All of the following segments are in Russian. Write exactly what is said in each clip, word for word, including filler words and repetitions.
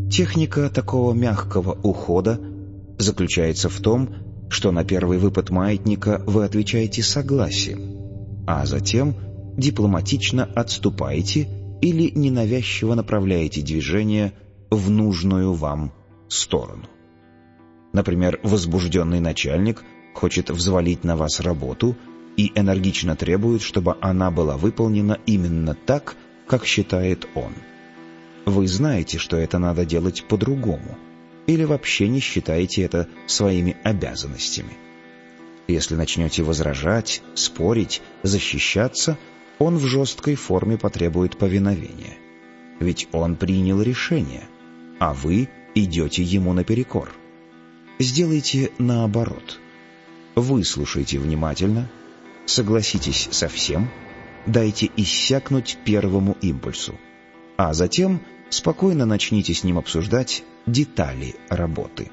Техника такого мягкого ухода заключается в том, что на первый выпад маятника вы отвечаете согласием, а затем дипломатично отступаете или ненавязчиво направляете движение в нужную вам сторону. Например, возбужденный начальник хочет взвалить на вас работу и энергично требует, чтобы она была выполнена именно так, как считает он. Вы знаете, что это надо делать по-другому, или вообще не считаете это своими обязанностями. Если начнете возражать, спорить, защищаться, он в жесткой форме потребует повиновения. Ведь он принял решение, а вы идете ему наперекор. Сделайте наоборот. Выслушайте внимательно, согласитесь со всем, дайте иссякнуть первому импульсу, а затем спокойно начните с ним обсуждать детали работы.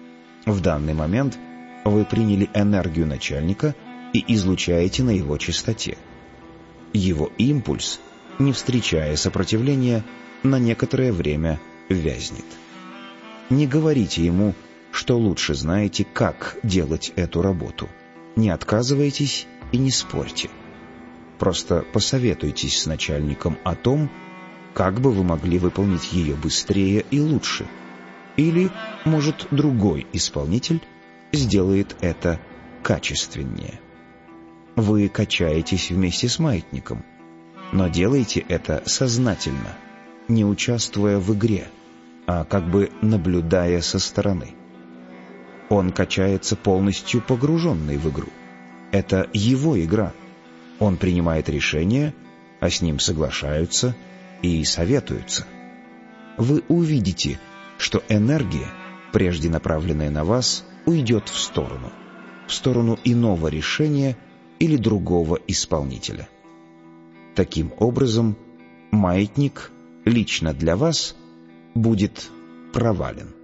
В данный момент вы приняли энергию начальника и излучаете на его частоте. Его импульс, не встречая сопротивления, на некоторое время вязнет. Не говорите ему, что лучше знаете, как делать эту работу. Не отказывайтесь и не спорьте. Просто посоветуйтесь с начальником о том, как бы вы могли выполнить ее быстрее и лучше. Или, может, другой исполнитель сделает это качественнее. Вы качаетесь вместе с маятником, но делайте это сознательно, не участвуя в игре, а как бы наблюдая со стороны. Он качается полностью погруженный в игру. Это его игра. Он принимает решения, а с ним соглашаются и советуются. Вы увидите, что энергия, прежде направленная на вас, уйдет в сторону, в сторону иного решения или другого исполнителя. Таким образом, маятник лично для вас будет провален.